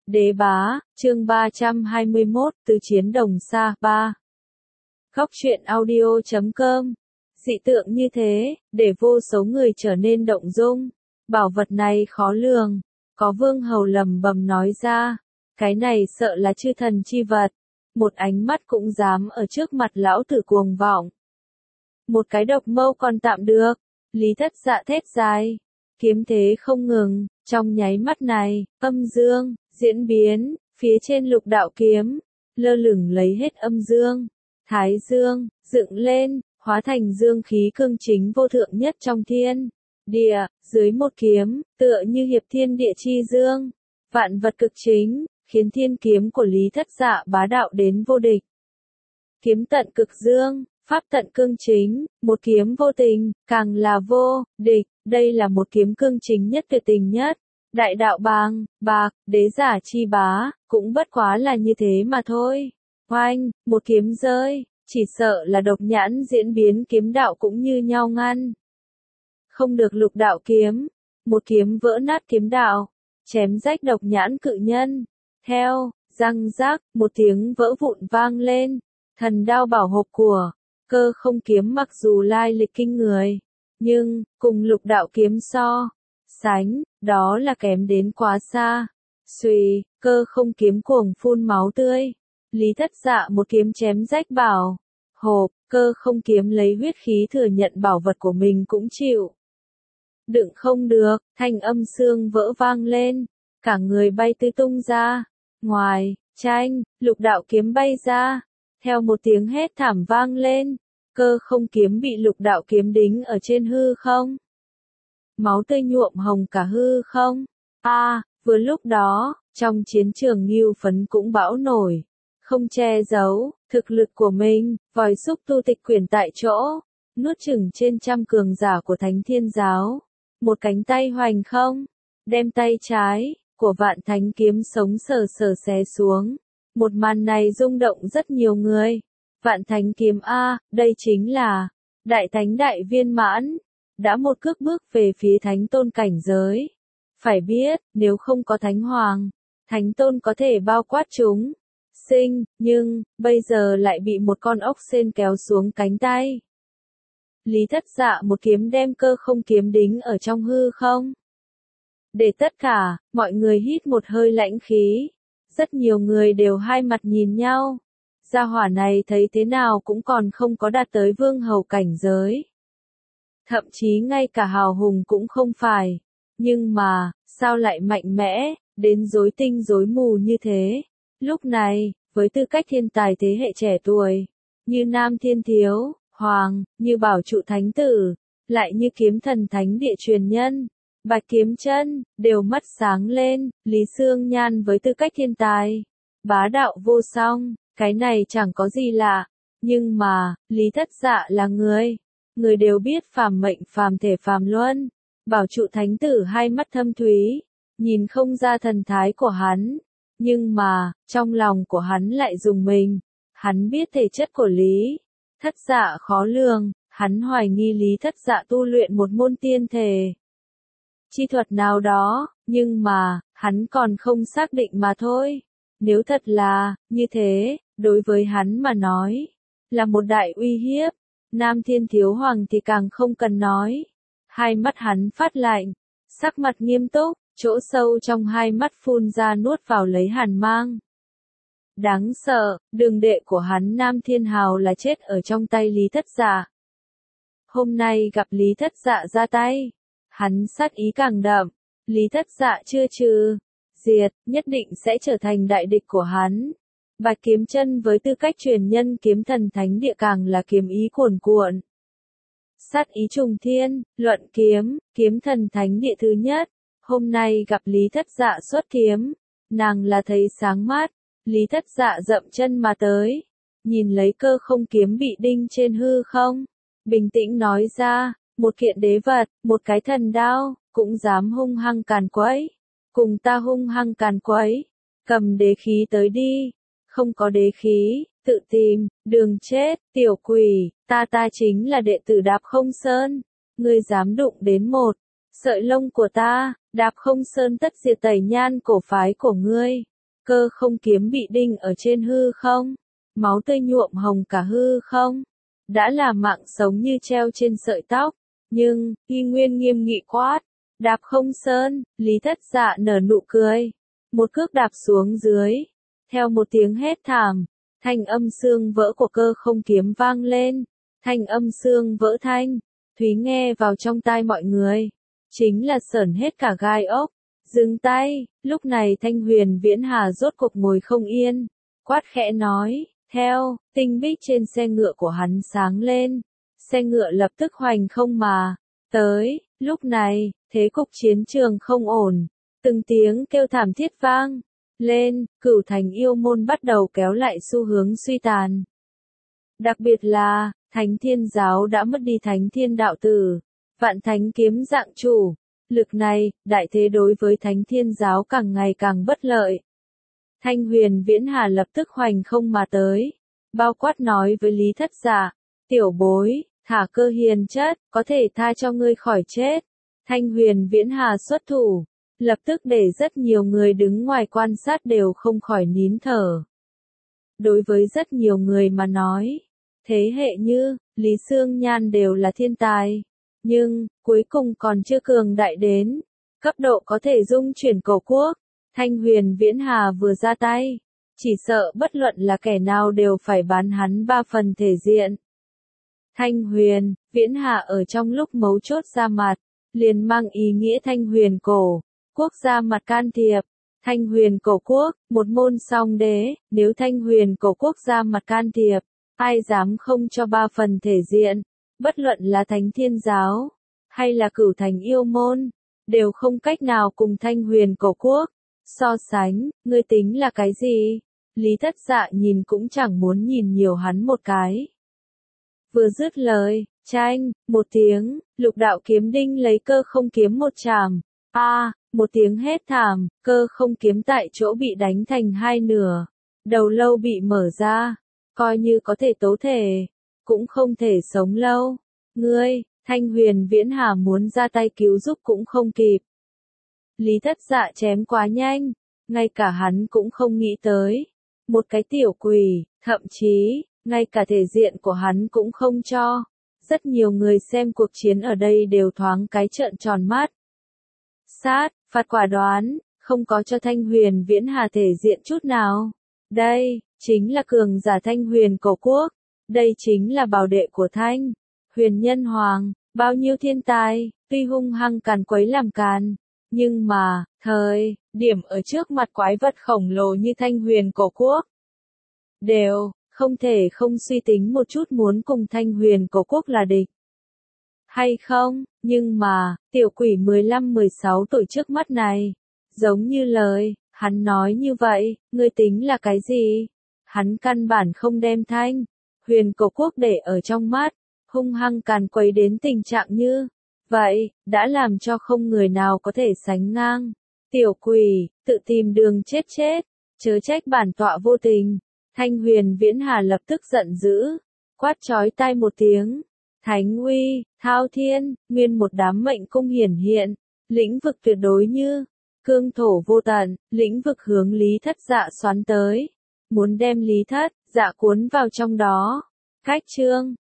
Đế bá, chương 321, từ chiến đồng xa, 3. Góc truyện audio.com. Dị tượng như thế, để vô số người trở nên động dung. Bảo vật này khó lường. Có vương hầu lầm bầm nói ra. Cái này sợ là chư thần chi vật. Một ánh mắt cũng dám ở trước mặt lão tử cuồng vọng. Một cái độc mâu còn tạm được. Lý Thất Dạ thét dài. Kiếm thế không ngừng, trong nháy mắt này, âm dương, diễn biến, phía trên lục đạo kiếm, lơ lửng lấy hết âm dương, thái dương, dựng lên, hóa thành dương khí cương chính vô thượng nhất trong thiên địa, dưới một kiếm, tựa như hiệp thiên địa chi dương, vạn vật cực chính, khiến thiên kiếm của Lý Thất Dạ bá đạo đến vô địch. Kiếm tận cực dương, pháp tận cương chính, một kiếm vô tình, càng là vô địch, đây là một kiếm cương chính nhất tuyệt tình nhất. Đại đạo bàng, bạc, đế giả chi bá, cũng bất quá là như thế mà thôi. Oanh, một kiếm rơi, chỉ sợ là độc nhãn diễn biến kiếm đạo cũng như nhau ngăn. Không được lục đạo kiếm, một kiếm vỡ nát kiếm đạo, chém rách độc nhãn cự nhân. Theo, răng rác, một tiếng vỡ vụn vang lên, thần đao bảo hộp của Cơ Không kiếm mặc dù lai lịch kinh người, nhưng, cùng lục đạo kiếm so sánh, đó là kém đến quá xa. Xuy, Cơ Không kiếm cuồng phun máu tươi. Lý Thất Dạ một kiếm chém rách bảo hộp, Cơ Không kiếm lấy huyết khí thừa nhận bảo vật của mình cũng chịu đựng không được, thanh âm xương vỡ vang lên, cả người bay tứ tung ra. Ngoài, tranh, lục đạo kiếm bay ra, theo một tiếng hét thảm vang lên, Cơ Không kiếm bị lục đạo kiếm đính ở trên hư không. Máu tươi nhuộm hồng cả hư không. Vừa lúc đó, trong chiến trường Ngưu Phấn cũng bão nổi, không che giấu thực lực của mình, vòi xúc tu tịch quyển tại chỗ, nuốt chửng trên trăm cường giả của Thánh Thiên Giáo. Một cánh tay hoành không, đem tay trái của Vạn Thánh kiếm sống sờ sờ xé xuống. Một màn này rung động rất nhiều người. Vạn Thánh kiếm đây chính là Đại Thánh Đại Viên Mãn, đã một cước bước về phía Thánh Tôn cảnh giới. Phải biết, nếu không có Thánh Hoàng, Thánh Tôn có thể bao quát chúng sinh, nhưng bây giờ lại bị một con ốc sên kéo xuống cánh tay. Lý Thất Dạ một kiếm đem Cơ Không kiếm đính ở trong hư không. Để tất cả mọi người hít một hơi lãnh khí. Rất nhiều người đều hai mặt nhìn nhau. Gia hỏa này thấy thế nào cũng còn không có đạt tới vương hầu cảnh giới. Thậm chí ngay cả hào hùng cũng không phải. Nhưng mà, sao lại mạnh mẽ, đến rối tinh rối mù như thế? Lúc này, với tư cách thiên tài thế hệ trẻ tuổi, như Nam Thiên Thiếu, Hoàng, như Bảo Trụ Thánh Tử, lại như Kiếm Thần Thánh Địa truyền nhân, Bạch Kiếm Chân, đều mắt sáng lên. Lý Xương Nhan với tư cách thiên tài, bá đạo vô song, cái này chẳng có gì lạ. Nhưng mà, Lý Thất Dạ là người đều biết phàm mệnh phàm thể phàm luân. Bảo Trụ Thánh Tử hai mắt thâm thúy, nhìn không ra thần thái của hắn. Nhưng mà, trong lòng của hắn lại rùng mình. Hắn biết thể chất của Lý Thất Dạ khó lường, hắn hoài nghi Lý Thất Dạ tu luyện một môn tiên thể chi thuật nào đó, nhưng mà, hắn còn không xác định mà thôi. Nếu thật là như thế, đối với hắn mà nói, là một đại uy hiếp. Nam Thiên Thiếu Hoàng thì càng không cần nói. Hai mắt hắn phát lạnh, sắc mặt nghiêm túc, chỗ sâu trong hai mắt phun ra nuốt vào lấy hàn mang. Đáng sợ, đường đệ của hắn Nam Thiên Hào là chết ở trong tay Lý Thất Dạ. Hôm nay gặp Lý Thất Dạ ra tay, hắn sát ý càng đậm. Lý Thất Dạ chưa trừ diệt, nhất định sẽ trở thành đại địch của hắn. Bạch Kiếm Chân với tư cách truyền nhân Kiếm Thần Thánh Địa càng là kiếm ý cuồn cuộn. Sát ý trùng thiên, luận kiếm, Kiếm Thần Thánh Địa thứ nhất. Hôm nay gặp Lý Thất Dạ xuất kiếm, nàng là thấy sáng mắt. Lý Thất Dạ dậm chân mà tới, nhìn lấy Cơ Không kiếm bị đinh trên hư không, bình tĩnh nói ra, một kiện đế vật, một cái thần đao, cũng dám hung hăng càn quấy, cùng ta hung hăng càn quấy, cầm đế khí tới đi, không có đế khí, tự tìm đường chết. Tiểu quỷ, ta chính là đệ tử Đạp Không Sơn, ngươi dám đụng đến một sợi lông của ta, Đạp Không Sơn tất diệt tẩy nhan cổ phái của ngươi. Cơ không kiếm bị đinh ở trên hư không, máu tươi nhuộm hồng cả hư không, đã là mạng sống như treo trên sợi tóc, nhưng, Y Nguyên nghiêm nghị quát, đạp không sơn, Lý Thất Dạ nở nụ cười, một cước đạp xuống dưới, theo một tiếng hét thảm, thanh âm xương vỡ của cơ không kiếm vang lên, thanh âm xương vỡ thanh, Thúy nghe vào trong tai mọi người, chính là sởn hết cả gai ốc, dừng tay, lúc này Thanh Huyền Viễn Hà rốt cục ngồi không yên, quát khẽ nói, theo, tinh bích trên xe ngựa của hắn sáng lên, xe ngựa lập tức hoành không mà, tới, lúc này, thế cục chiến trường không ổn, từng tiếng kêu thảm thiết vang lên, Cửu Thành yêu môn bắt đầu kéo lại xu hướng suy tàn. Đặc biệt là, Thánh Thiên Giáo đã mất đi Thánh Thiên Đạo Tử, Vạn Thánh Kiếm dạng chủ, lực này, đại thế đối với Thánh Thiên Giáo càng ngày càng bất lợi. Thanh Huyền Viễn Hà lập tức hoành không mà tới, bao quát nói với Lý Thất Dạ, tiểu bối, thả cơ hiền chất, có thể tha cho ngươi khỏi chết. Thanh Huyền Viễn Hà xuất thủ, lập tức để rất nhiều người đứng ngoài quan sát đều không khỏi nín thở. Đối với rất nhiều người mà nói, thế hệ như Lý Xương Nhan đều là thiên tài, nhưng cuối cùng còn chưa cường đại đến cấp độ có thể dung chuyển cổ quốc. Thanh Huyền Viễn Hà vừa ra tay, chỉ sợ bất luận là kẻ nào đều phải bán hắn 3 phần thể diện. Thanh Huyền Viễn Hà ở trong lúc mấu chốt ra mặt, liền mang ý nghĩa Thanh Huyền cổ quốc ra mặt can thiệp. Thanh Huyền cổ quốc, một môn song đế, nếu Thanh Huyền cổ quốc ra mặt can thiệp, ai dám không cho 3 phần thể diện, bất luận là Thánh Thiên Giáo, hay là Cửu Thành yêu môn, đều không cách nào cùng Thanh Huyền cổ quốc so sánh, ngươi tính là cái gì? Lý Thất Dạ nhìn cũng chẳng muốn nhìn nhiều hắn một cái. Vừa dứt lời, chanh, một tiếng, lục đạo kiếm đinh lấy cơ không kiếm một chàm. Một tiếng hét thảm, cơ không kiếm tại chỗ bị đánh thành hai nửa. Đầu lâu bị mở ra, coi như có thể tố thể, cũng không thể sống lâu. Ngươi, Thanh Huyền Viễn Hà muốn ra tay cứu giúp cũng không kịp. Lý Thất Dạ chém quá nhanh, ngay cả hắn cũng không nghĩ tới. Một cái tiểu quỷ, thậm chí, ngay cả thể diện của hắn cũng không cho. Rất nhiều người xem cuộc chiến ở đây đều thoáng cái trợn tròn mắt. Sát, phạt quả đoán, không có cho Thanh Huyền Viễn Hà thể diện chút nào. Đây, chính là cường giả Thanh Huyền cổ quốc. Đây chính là bảo đệ của Thanh Huyền Nhân Hoàng, bao nhiêu thiên tài, tuy hung hăng càn quấy làm càn. Nhưng mà, thời điểm ở trước mặt quái vật khổng lồ như Thanh Huyền cổ quốc, đều không thể không suy tính một chút muốn cùng Thanh Huyền cổ quốc là địch. Hay không, nhưng mà, tiểu quỷ 15-16 tuổi trước mắt này, giống như lời, hắn nói như vậy, ngươi tính là cái gì? Hắn căn bản không đem Thanh Huyền cổ quốc để ở trong mắt, hung hăng càn quấy đến tình trạng như vậy, đã làm cho không người nào có thể sánh ngang. Tiểu quỷ, tự tìm đường chết chết, chớ trách bản tọa vô tình. Thanh Huyền Viễn Hà lập tức giận dữ, quát chói tai một tiếng. Thánh uy, thao thiên, nguyên một đám mệnh cung hiển hiện, lĩnh vực tuyệt đối như cương thổ vô tận, lĩnh vực hướng Lý Thất Dạ xoắn tới, muốn đem Lý Thất Dạ cuốn vào trong đó. Cách chương